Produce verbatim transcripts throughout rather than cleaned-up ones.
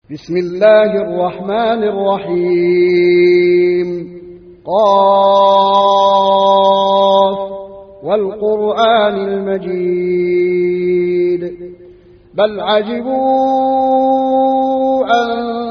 بسم الله الرحمن الرحيم. قاف والقرآن المجيد بل عجبوا أن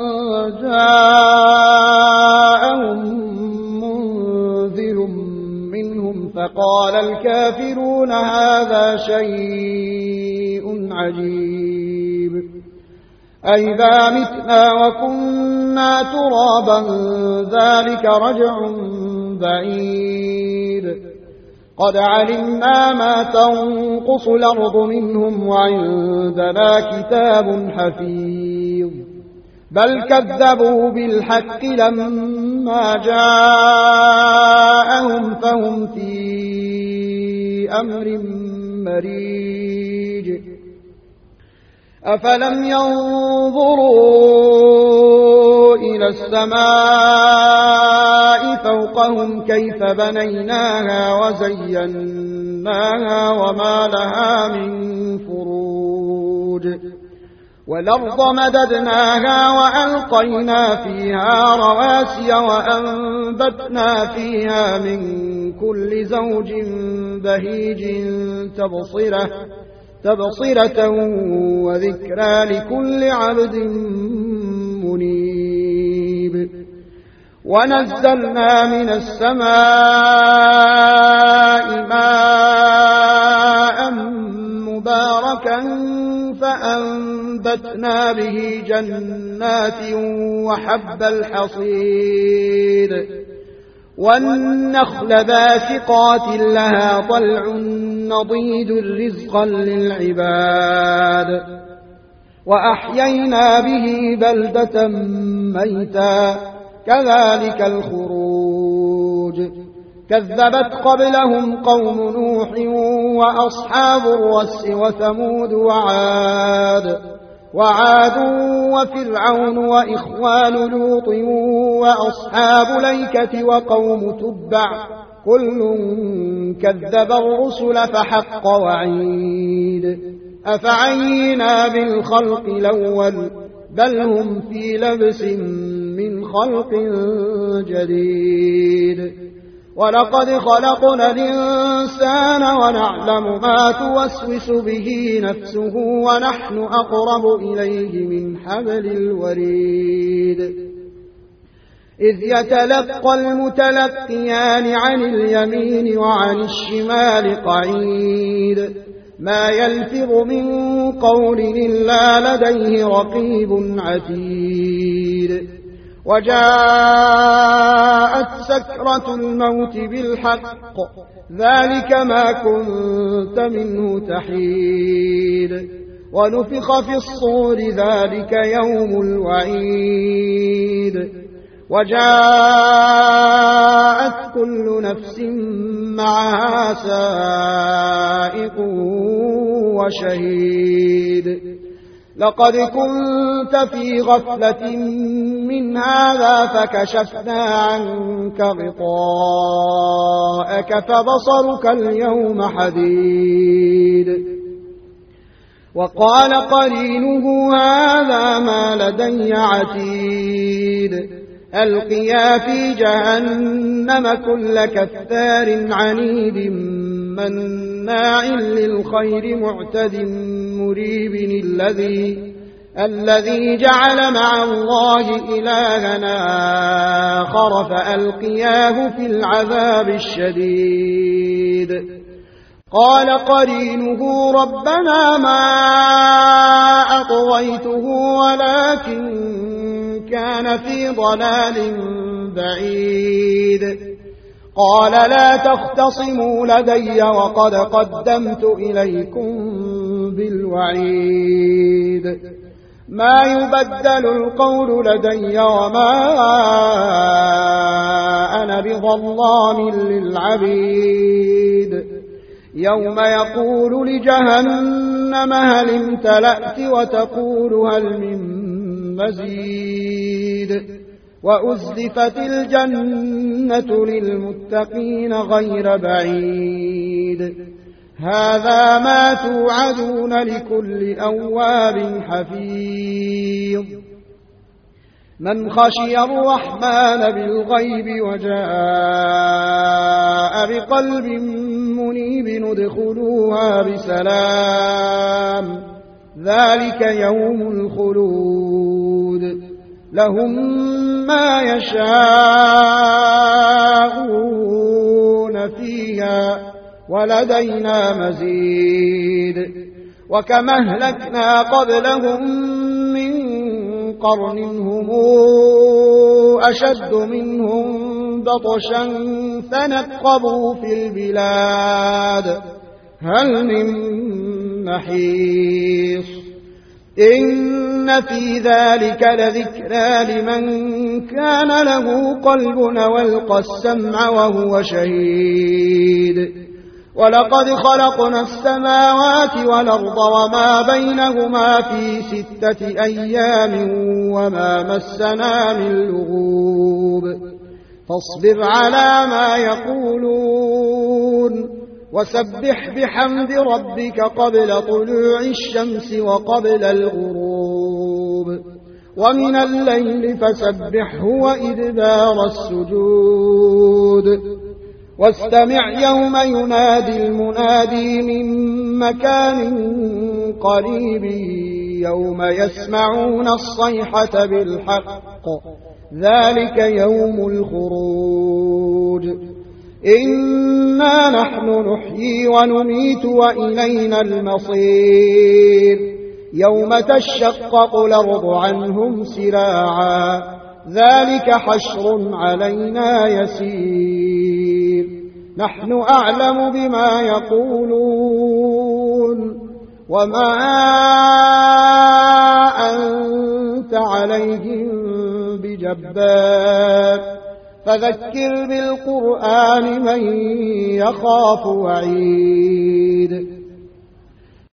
جاءهم منذر منهم فقال الكافرون هذا شيء عجيب أئذا متنا وكنا ترابا ذلك رجع بعيد قد علمنا ما تنقص الأرض منهم وعندنا كتاب حفيظ بل كذبوا بالحق لما جاءهم فهم في أمر مريج أفلم ينظروا إلى السماء فوقهم كيف بنيناها وزيناها وما لها من فروج والأرض مددناها وألقينا فيها رواسي وأنبتنا فيها من كل زوج بهيج تبصرة تبصرة وذكرى لكل عبد منيب ونزلنا من السماء ماء مباركا فأنبتنا به جنات وحب الحصيد والنخل باسقات لها طلع نضيد رزقا للعباد وأحيينا به بلدة ميتا كذلك الخروج كذبت قبلهم قوم نوح وأصحاب الرس وثمود وعاد وعاد وفرعون وإخوان لوط وأصحاب الأيكة وقوم تبع كل كذب الرسل فحق وعيد أفعينا بالخلق الأول بل هم في لبس من خلق جديد ولقد خلقنا الإنسان ونعلم ما توسوس به نفسه ونحن أقرب إليه من حبل الوريد إذ يتلقى المتلقيان عن اليمين وعن الشمال قعيد ما يلفظ من قول إلا لديه رقيب عتيد وجاءت سكرة الموت بالحق ذلك ما كنت منه تحيد ونفخ في الصور ذلك يوم الوعيد وجاءت كل نفس معها سائق وشهيد لقد كنت في غفلة من هذا فكشفنا عنك غطاءك فبصرك اليوم حديد وقال قرينه هذا ما لدي عتيد ألقيا في جهنم كل كفار عنيد مناع للخير معتد مريب الذي الذي جعل مع الله إلهنا آخر فألقياه في العذاب الشديد قال قرينه ربنا ما أطغيته ولكن كان في ضلال بعيد قال لا تختصموا لدي وقد قدمت إليكم بالوعيد ما يبدل القول لدي وما أنا بظلام للعبيد يوم يقول لجهنم هل امتلأت وتقول هل من مزيد وأزلفت الجنة للمتقين غير بعيد هذا ما توعدون لكل أواب حفيظ من خشي الرحمن بالغيب وجاء بقلب منيب ادخلوها بسلام ذلك يوم الخلود لهم ما يشاءون فيها ولدينا مزيد وكما أهلكنا قبلهم من قرن هم أشد منهم بطشا فنقبوا في البلاد هل من محيص إن في ذلك لذكرى لمن كان له قلب والقى السمع وهو شهيد ولقد خلقنا السماوات والأرض وما بينهما في ستة أيام وما مسنا من لغوب فاصبر على ما يقولون وسبح بحمد ربك قبل طلوع الشمس وقبل الغروب ومن الليل فسبحه وإدبار السجود واستمع يوم ينادي المنادي من مكان قريب يوم يسمعون الصيحة بالحق ذلك يوم الخروج إنا نحن نحيي ونميت وإلينا المصير يوم تشقق الأرض عنهم سراعا ذلك حشر علينا يسير نحن أعلم بما يقولون وما أنت عليهم بجبار فذكر بالقرآن من يخاف وعيد